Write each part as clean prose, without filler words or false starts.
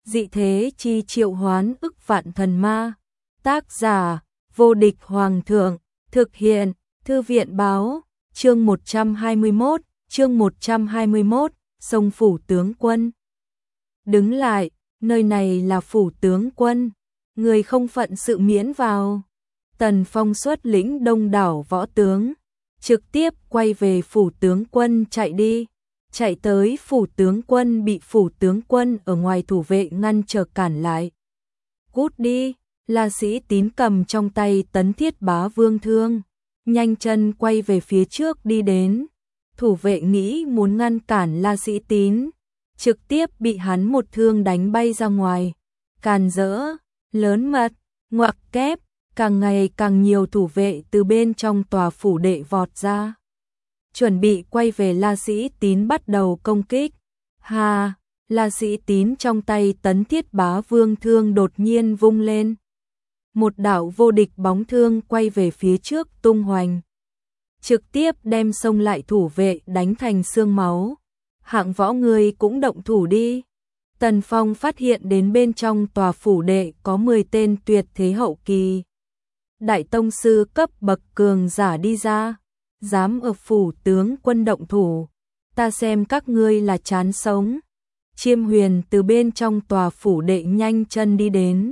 dị thế chi triệu hoán ức vạn thần ma. Tác giả, vô địch hoàng thượng, thực hiện, thư viện báo, chương 121, sông phủ tướng quân. Đứng lại, nơi này là phủ tướng quân, người không phận sự miễn vào. Tần Phong xuất lĩnh đông đảo võ tướng, trực tiếp quay về phủ tướng quân chạy đi. Chạy tới phủ tướng quân bị phủ tướng quân ở ngoài thủ vệ ngăn trở cản lại. Cút đi, La Sĩ Tín cầm trong tay tấn thiết bá vương thương, nhanh chân quay về phía trước đi đến. Thủ vệ nghĩ muốn ngăn cản La Sĩ Tín, trực tiếp bị hắn một thương đánh bay ra ngoài. Càn rỡ, lớn mật, ngoặc kép, càng ngày càng nhiều thủ vệ từ bên trong tòa phủ đệ vọt ra. Chuẩn bị quay về La Sĩ Tín bắt đầu công kích. Hà, La Sĩ Tín trong tay tấn thiết bá vương thương đột nhiên vung lên. Một đạo vô địch bóng thương quay về phía trước tung hoành, trực tiếp đem xông lại thủ vệ đánh thành xương máu. Hạng Võ người cũng động thủ đi. Tần Phong phát hiện đến bên trong tòa phủ đệ có 10 tên tuyệt thế hậu kỳ đại tông sư cấp bậc cường giả đi ra. Dám ở phủ tướng quân động thủ, ta xem các ngươi là chán sống. Chiêm Huyền từ bên trong tòa phủ đệ nhanh chân đi đến,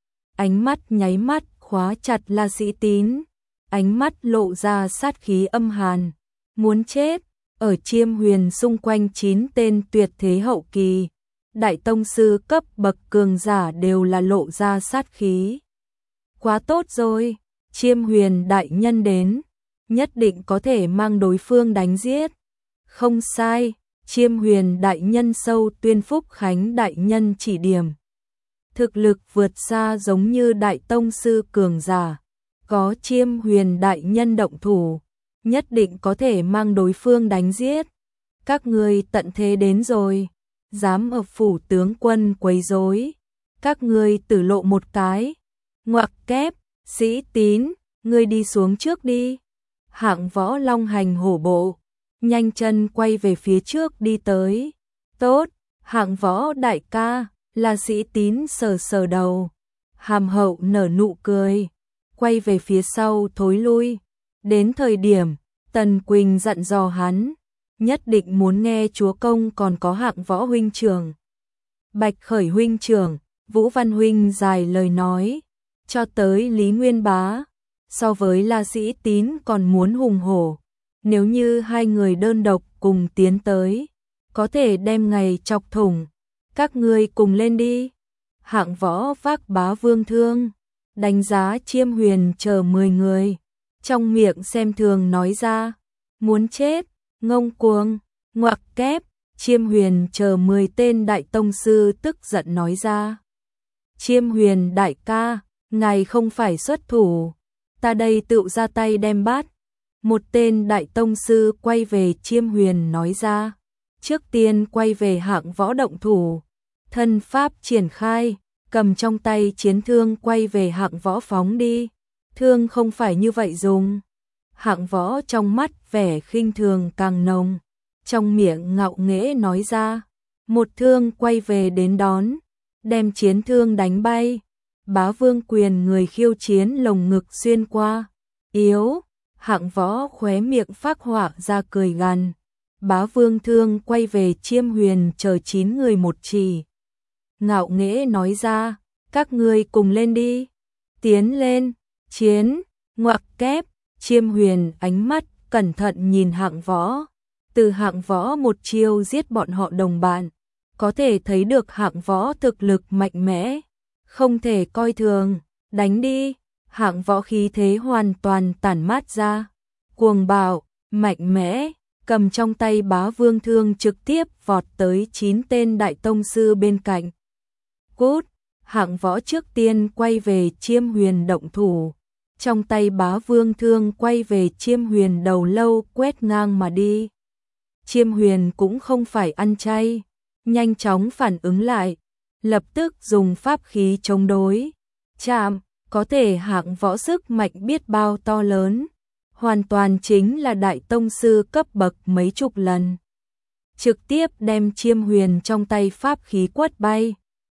ánh mắt nháy mắt khóa chặt La Sĩ Tín, ánh mắt lộ ra sát khí âm hàn, muốn chết. Ở Chiêm Huyền xung quanh 9 tên tuyệt thế hậu kỳ đại tông sư cấp bậc cường giả đều là lộ ra sát khí. Quá tốt rồi, Chiêm Huyền đại nhân đến, nhất định có thể mang đối phương đánh giết. Không sai, Chiêm Huyền đại nhân sâu tuyên Phúc Khánh đại nhân chỉ điểm. Thực lực vượt xa giống như đại tông sư cường giả, có Chiêm Huyền đại nhân động thủ, nhất định có thể mang đối phương đánh giết. Các ngươi tận thế đến rồi, dám ở phủ tướng quân quấy rối, các ngươi tử lộ một cái. Ngoặc kép, Sĩ Tín, ngươi đi xuống trước đi. Hạng Võ long hành hổ bộ, nhanh chân quay về phía trước đi tới. Tốt, Hạng Võ đại ca. La Sĩ Tín sờ sờ đầu, hàm hậu nở nụ cười, quay về phía sau thối lui. Đến thời điểm Tần Quỳnh dặn dò hắn, nhất định muốn nghe chúa công còn có Hạng Võ huynh trưởng, Bạch Khởi huynh trưởng, Vũ Văn huynh dài lời nói, cho tới Lý Nguyên Bá. So với La Sĩ Tín còn muốn hùng hổ, nếu như hai người đơn độc cùng tiến tới, có thể đem ngày chọc thủng. Các ngươi cùng lên đi. Hạng Võ vác bá vương thương, đánh giá Chiêm Huyền chờ 10 người, trong miệng xem thường nói ra, muốn chết, ngông cuồng, ngoặc kép. Chiêm Huyền chờ 10 tên đại tông sư tức giận nói ra, Chiêm Huyền đại ca, ngài không phải xuất thủ, ta đây tự ra tay đem bắt. Một tên đại tông sư quay về Chiêm Huyền nói ra, trước tiên quay về Hạng Võ động thủ, thân pháp triển khai, cầm trong tay chiến thương quay về Hạng Võ phóng đi. Thương không phải như vậy dùng. Hạng Võ trong mắt vẻ khinh thường càng nồng, trong miệng ngạo nghễ nói ra, một thương quay về đến đón, đem chiến thương đánh bay. Bá vương quyền người khiêu chiến lồng ngực xuyên qua. Yếu, Hạng Võ khóe miệng phác họa ra cười gằn. Bá vương thương quay về Chiêm Huyền chờ 9 người một chỉ. Ngạo nghễ nói ra, các ngươi cùng lên đi. Tiến lên, chiến, ngoặc kép. Chiêm Huyền ánh mắt cẩn thận nhìn Hạng Võ. Từ Hạng Võ một chiêu giết bọn họ đồng bạn, có thể thấy được Hạng Võ thực lực mạnh mẽ, không thể coi thường. Đánh đi. Hạng Võ khí thế hoàn toàn tản mát ra, cuồng bạo, mạnh mẽ, cầm trong tay bá vương thương trực tiếp vọt tới 9 tên đại tông sư bên cạnh. Cút. Hạng Võ trước tiên quay về Chiêm Huyền động thủ, trong tay bá vương thương quay về Chiêm Huyền đầu lâu quét ngang mà đi. Chiêm Huyền cũng không phải ăn chay, nhanh chóng phản ứng lại, lập tức dùng pháp khí chống đối. Chạm, có thể Hạng Võ sức mạnh biết bao to lớn, hoàn toàn chính là đại tông sư cấp bậc mấy chục lần. Trực tiếp đem Chiêm Huyền trong tay pháp khí quất bay.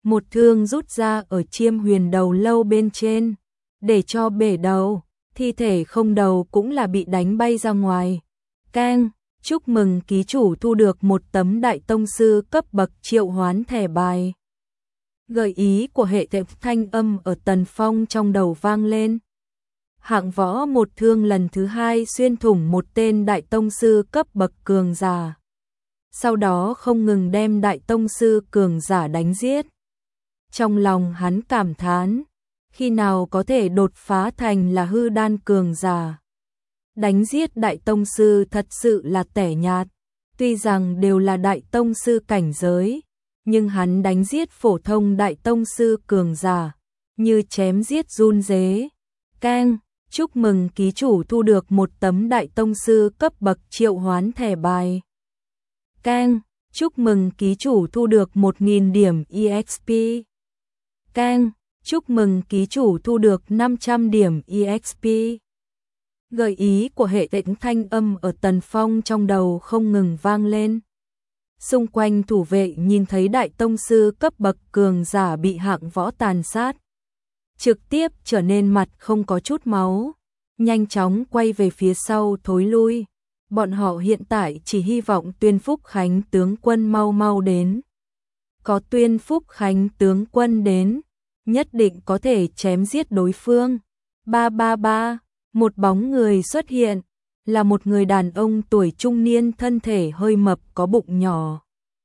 một thương rút ra ở Chiêm Huyền đầu lâu bên trên, để cho bể đầu, thi thể không đầu cũng là bị đánh bay ra ngoài. Keng, chúc mừng ký chủ thu được một tấm đại tông sư cấp bậc triệu hoán thẻ bài. Gợi ý của hệ thống thanh âm ở Tần Phong trong đầu vang lên. Hạng Võ một thương lần thứ hai xuyên thủng một tên đại tông sư cấp bậc cường giả. Sau đó không ngừng đem đại tông sư cường giả đánh giết. Trong lòng hắn cảm thán, khi nào có thể đột phá thành là hư đan cường giả. Đánh giết đại tông sư thật sự là tẻ nhạt, tuy rằng đều là đại tông sư cảnh giới, nhưng hắn đánh giết phổ thông đại tông sư cường giả, như chém giết run dế. Keng, chúc mừng ký chủ thu được một tấm đại tông sư cấp bậc triệu hoán thẻ bài. Keng, chúc mừng ký chủ thu được 1000 điểm EXP. Keng, chúc mừng ký chủ thu được 500 điểm EXP. Gợi ý của hệ thống thanh âm ở Tần Phong trong đầu không ngừng vang lên. Xung quanh thủ vệ nhìn thấy đại tông sư cấp bậc cường giả bị Hạng Võ tàn sát, trực tiếp trở nên mặt không có chút máu, nhanh chóng quay về phía sau thối lui. Bọn họ hiện tại chỉ hy vọng Tuyên Phúc Khánh tướng quân mau mau đến. Có Tuyên Phúc Khánh tướng quân đến, nhất định có thể chém giết đối phương. 333, một bóng người xuất hiện, là một người đàn ông tuổi trung niên thân thể hơi mập có bụng nhỏ.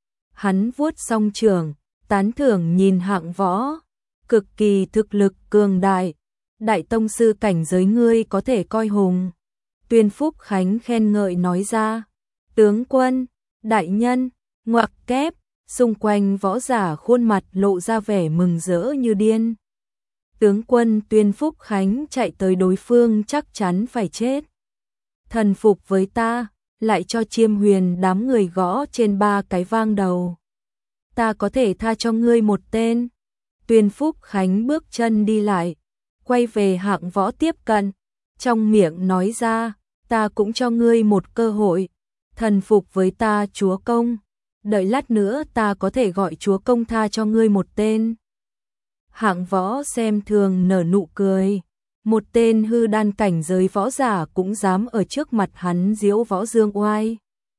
Hắn vuốt song trường, tán thưởng nhìn Hạng Võ, cực kỳ thực lực cường đại, đại tông sư cảnh giới ngươi có thể coi hùng. Tuyên Phúc Khánh khen ngợi nói ra, tướng quân, đại nhân, ngoặc kép, xung quanh võ giả khuôn mặt lộ ra vẻ mừng rỡ như điên. Tướng quân Tuyên Phúc Khánh chạy tới đối phương chắc chắn phải chết. Thần phục với ta, lại cho Chiêm Huyền đám người gõ trên 3 cái vang đầu. Ta có thể tha cho ngươi một tên. Tuyên Phúc Khánh bước chân đi lại, quay về Hạng Võ tiếp cận, trong miệng nói ra, ta cũng cho ngươi một cơ hội, thần phục với ta chúa công, đợi lát nữa ta có thể gọi chúa công tha cho ngươi một tên. Hạng Võ xem thường nở nụ cười, một tên hư đan cảnh giới võ giả cũng dám ở trước mặt hắn diễu võ dương oai.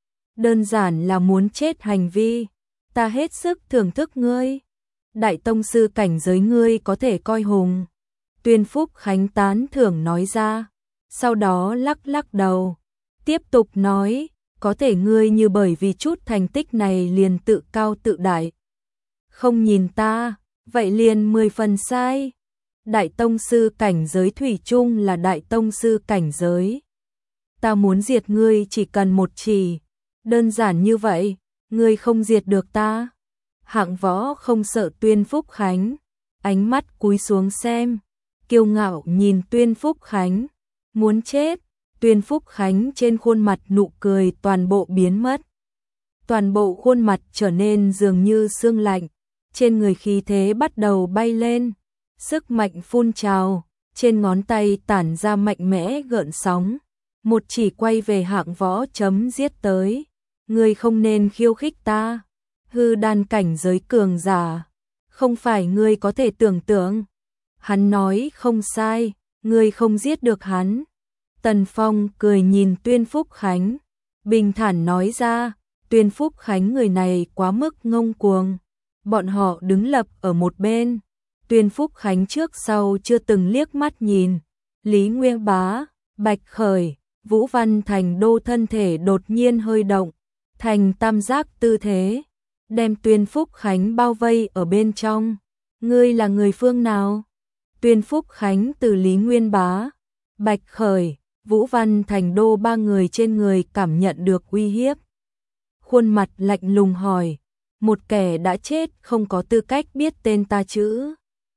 Đơn giản là muốn chết hành vi, ta hết sức thưởng thức ngươi. Đại tông sư cảnh giới ngươi có thể coi hùng. Tuyên Phúc Khánh tán thưởng nói ra, sau đó lắc lắc đầu, tiếp tục nói, có thể ngươi như bởi vì chút thành tích này liền tự cao tự đại. Không nhìn ta, vậy liền 10 phần sai. Đại tông sư cảnh giới thủy chung là đại tông sư cảnh giới. Ta muốn diệt ngươi chỉ cần một chỉ, đơn giản như vậy, ngươi không diệt được ta. Hạng Võ không sợ Tuyên Phúc Khánh, ánh mắt cúi xuống xem, kiêu ngạo nhìn Tuyên Phúc Khánh, muốn chết. Tuyên Phúc Khánh trên khuôn mặt nụ cười toàn bộ biến mất. Toàn bộ khuôn mặt trở nên dường như sương lạnh, trên người khí thế bắt đầu bay lên, sức mạnh phun trào, trên ngón tay tản ra mạnh mẽ gợn sóng, một chỉ quay về Hạng Võ chấm giết tới. Ngươi không nên khiêu khích ta, hư đan cảnh giới cường giả, không phải ngươi có thể tưởng tượng. Hắn nói không sai, ngươi không giết được hắn. Tần Phong cười nhìn Tuyên Phúc Khánh, bình thản nói ra, Tuyên Phúc Khánh người này quá mức ngông cuồng. Bọn họ đứng lập ở một bên, Tuyên Phúc Khánh trước sau chưa từng liếc mắt nhìn. Lý Nguyên Bá, Bạch Khởi, Vũ Văn Thành Đô thân thể đột nhiên hơi động, thành tam giác tư thế, đem Tuyên Phúc Khánh bao vây ở bên trong. Ngươi là người phương nào? Tuyên Phúc Khánh từ Lý Nguyên Bá, Bạch Khởi, Vũ Văn Thành Đô 3 người trên người cảm nhận được uy hiếp. Khuôn mặt lạnh lùng hỏi, một kẻ đã chết không có tư cách biết tên ta chứ?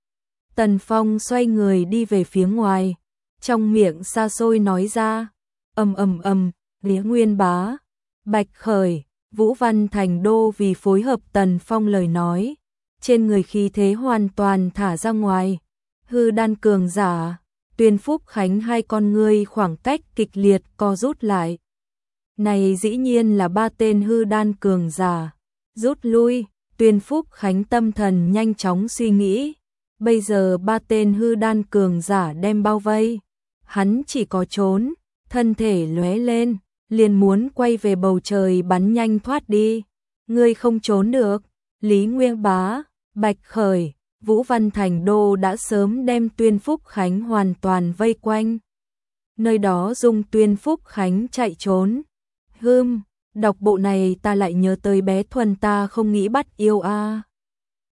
Tần Phong xoay người đi về phía ngoài, trong miệng xa xôi nói ra, Lý Nguyên Bá, Bạch Khởi, Vũ Văn Thành Đô vì phối hợp Tần Phong lời nói, trên người khí thế hoàn toàn thả ra ngoài. Hư đan cường giả, Tuyên Phúc Khánh hai con ngươi khoảng cách kịch liệt co rút lại. Này dĩ nhiên là 3 tên hư đan cường giả, rút lui, Tuyên Phúc Khánh tâm thần nhanh chóng suy nghĩ, bây giờ 3 tên hư đan cường giả đem bao vây, hắn chỉ có trốn, thân thể lóe lên, liền muốn quay về bầu trời bắn nhanh thoát đi. Ngươi không trốn được. Lý Nguyên Bá, Bạch Khởi, Vũ Văn Thành Đô đã sớm đem Tuyên Phúc Khánh hoàn toàn vây quanh. Nơi đó dùng Tuyên Phúc Khánh chạy trốn. Đọc bộ này ta lại nhớ tới bé Thuần ta không nghĩ bắt yêu a.